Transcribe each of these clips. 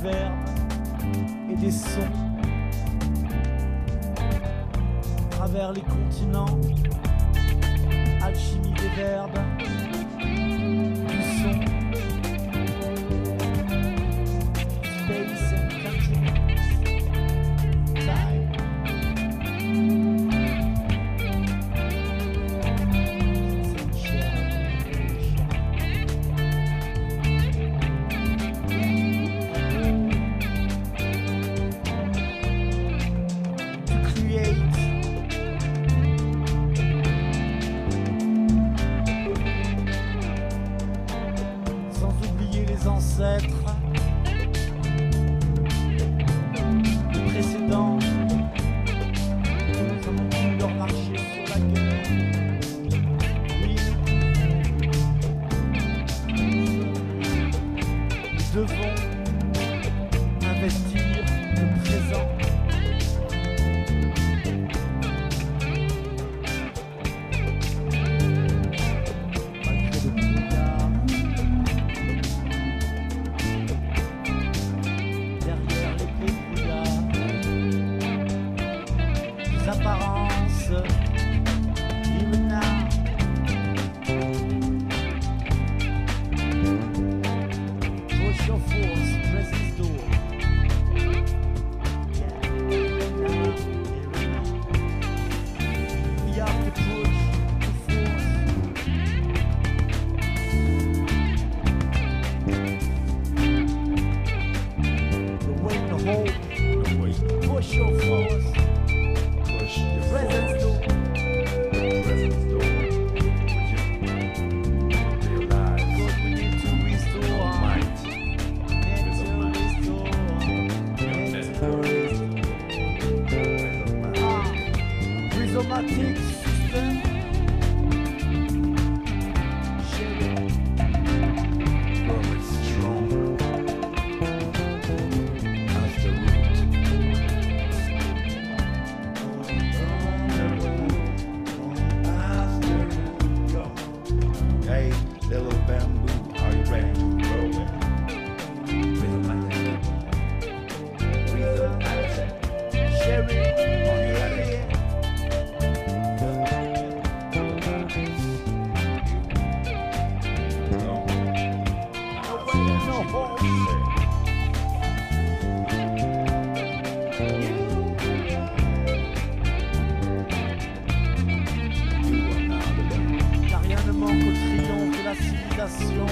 verbes et des sons à travers les continents. Alchimie des verbes, du son, space and country, time. Ancêtres, les précédents, nous avons pu leur marcher sur la gueule. Oui, nous devons investir le présent. Apparences, even now. Push your force, press this door. Yeah, even now. We have to push the force. The weight, the hold, the weight. Push your force. Presence door. Presence door. Realize God, we need to restore our might. Rhizomatic system. Growing strong as the root. Hey, little bamboo, are you ready to grow it? Rhythmatic. Rhythmatic. Sherry. Are you ready? Car rien ne manque au triomphe de la civilisation.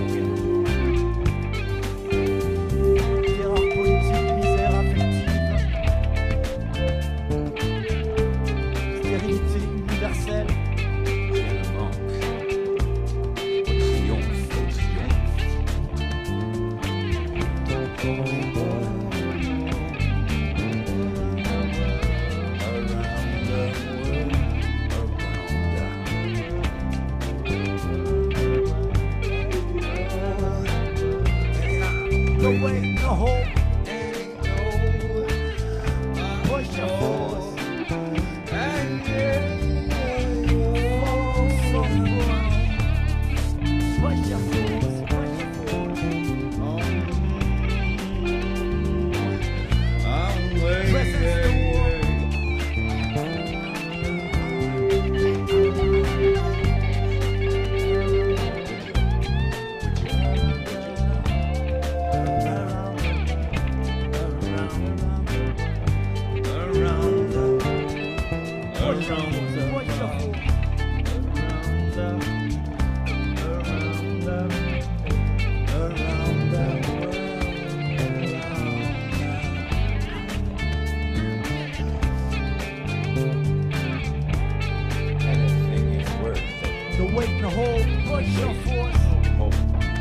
Terreur politique, misère affective, stérilité universelle. Rien ne manque au triomphe, au triomphe. No way, no hope. Push your force. Push your force. Push your force. Presence door. Anything is worth it. The weight and the hold. Push your force. Hope.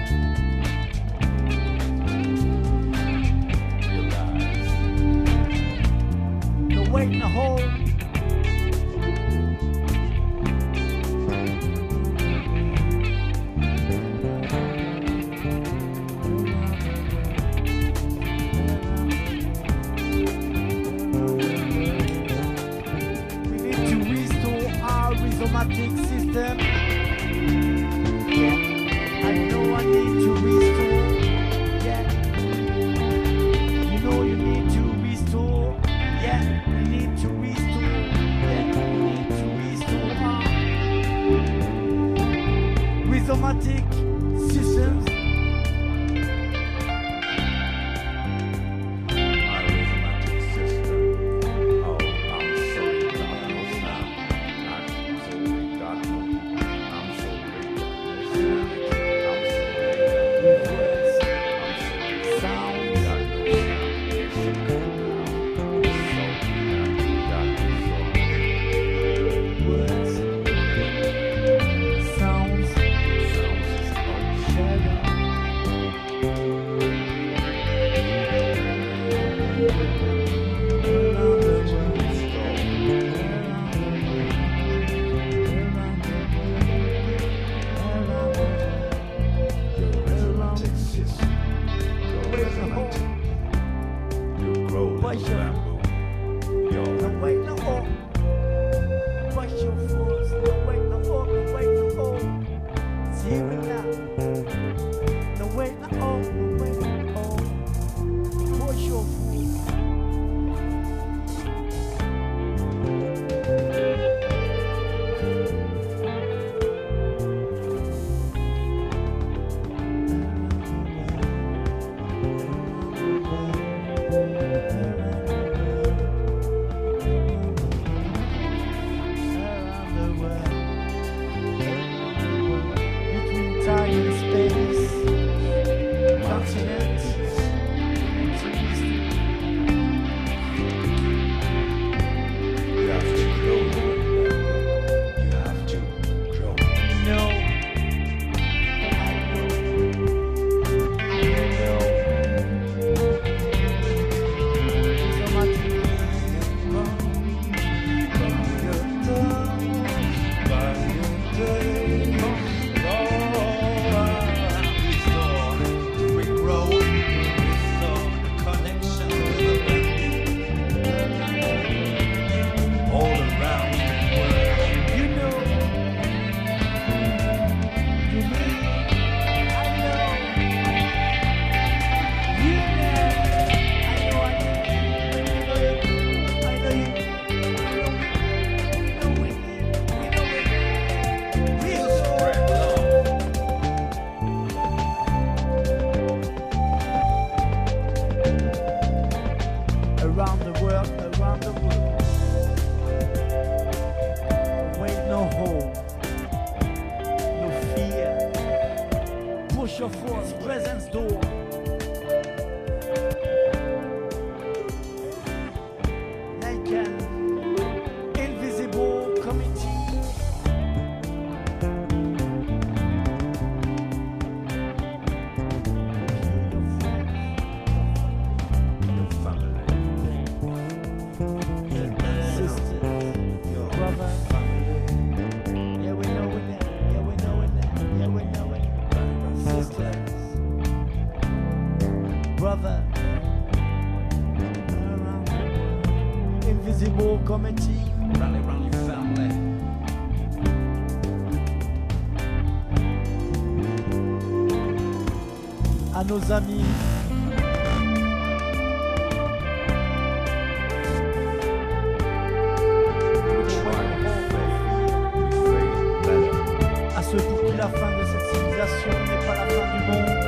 Realize. The weight and the hold. We need to restore our rhizomatic system. Yeah, I know I need to restore. Yeah, Your force, presence door. Like an invisible committee. Your family. Sisters, Your brother. family. Yeah, we know it. Yeah, we know it. Yeah, we know it. Sisters, brother, invisible committee. Rally round your family. À nos amis, We try and fail. We fail better. à ceux pour qui la fin de cette civilisation n'est pas la fin du monde.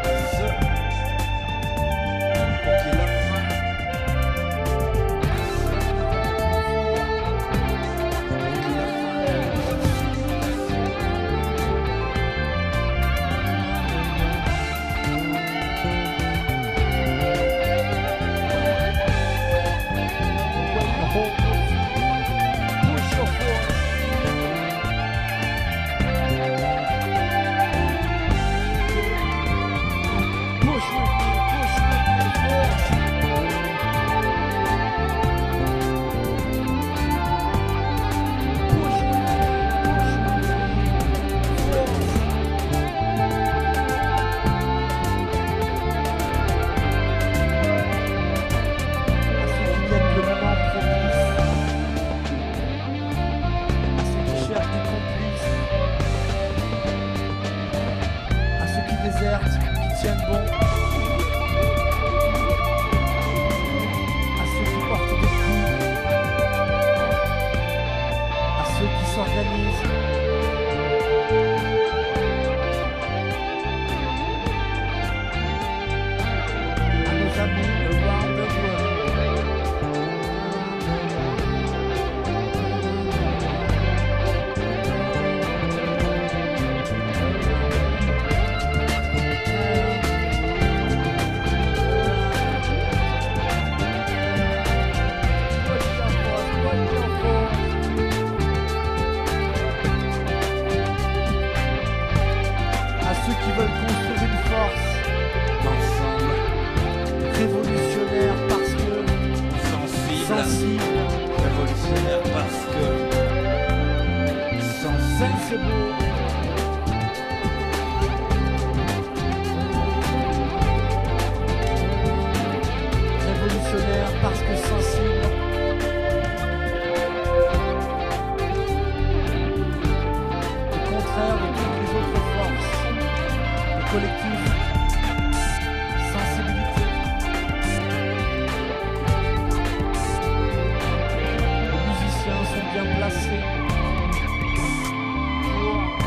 Push your force. Push with me, force. Push with me, force. À ceux qui viennent le moment propice, à ceux qui cherchent des complices, à ceux qui désertent, qui tiennent bon, à ceux qui portent des coups, à ceux qui s'organisent, à nos amis around the world. À ceux qui veulent construire une force Ensemble. révolutionnaire parce que c'est beau. Révolutionnaire parce que sensible. Au contraire de toutes les autres forces. Le collectif, sensibilité. Les musiciens sont bien placés pour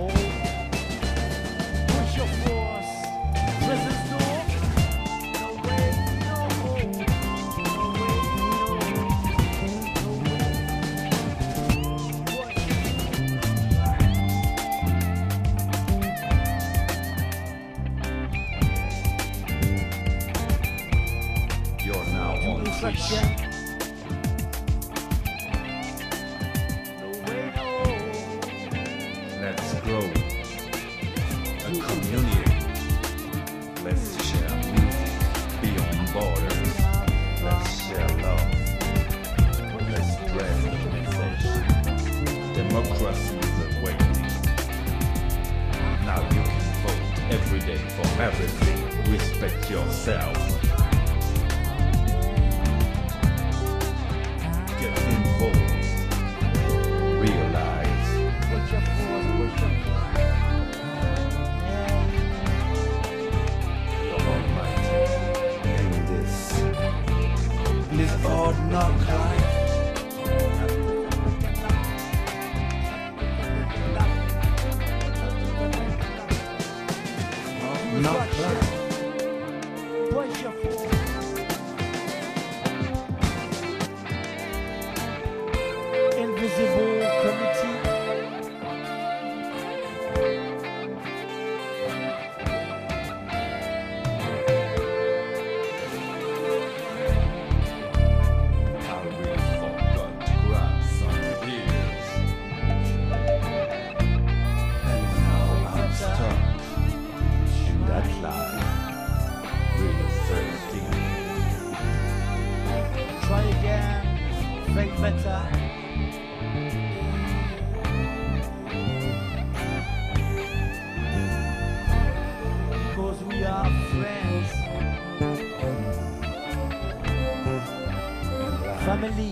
Push your force. Presence door. No way, no hope. No way, no way. You're now on Twitch. Instruction. No way, no. Let's grow a community. Let's share music beyond borders. Let's share love. Let's spread the message. Democracy is awakening. Now you can vote every day for everything. Respect yourself. Get involved. Realize Push your force, push your force. you're almighty in this hard knock life. Knock life. Push your force. Invisible committee. I really forgot to grab some beers. And now I'm stuck in that life. Really thirsty. Try again. Fake better. Because we are friends. Family.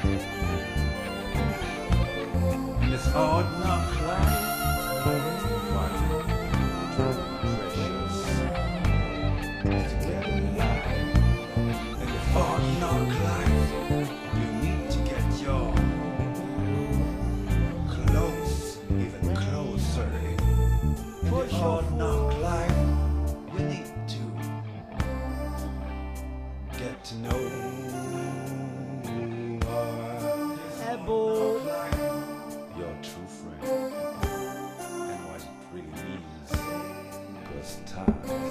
In this hard knock life. One precious to get alive. In this hard knock life, you need to get your close, even closer. In this hard knock life, we need to get to know Ebo. your true friend and what it really means. Because time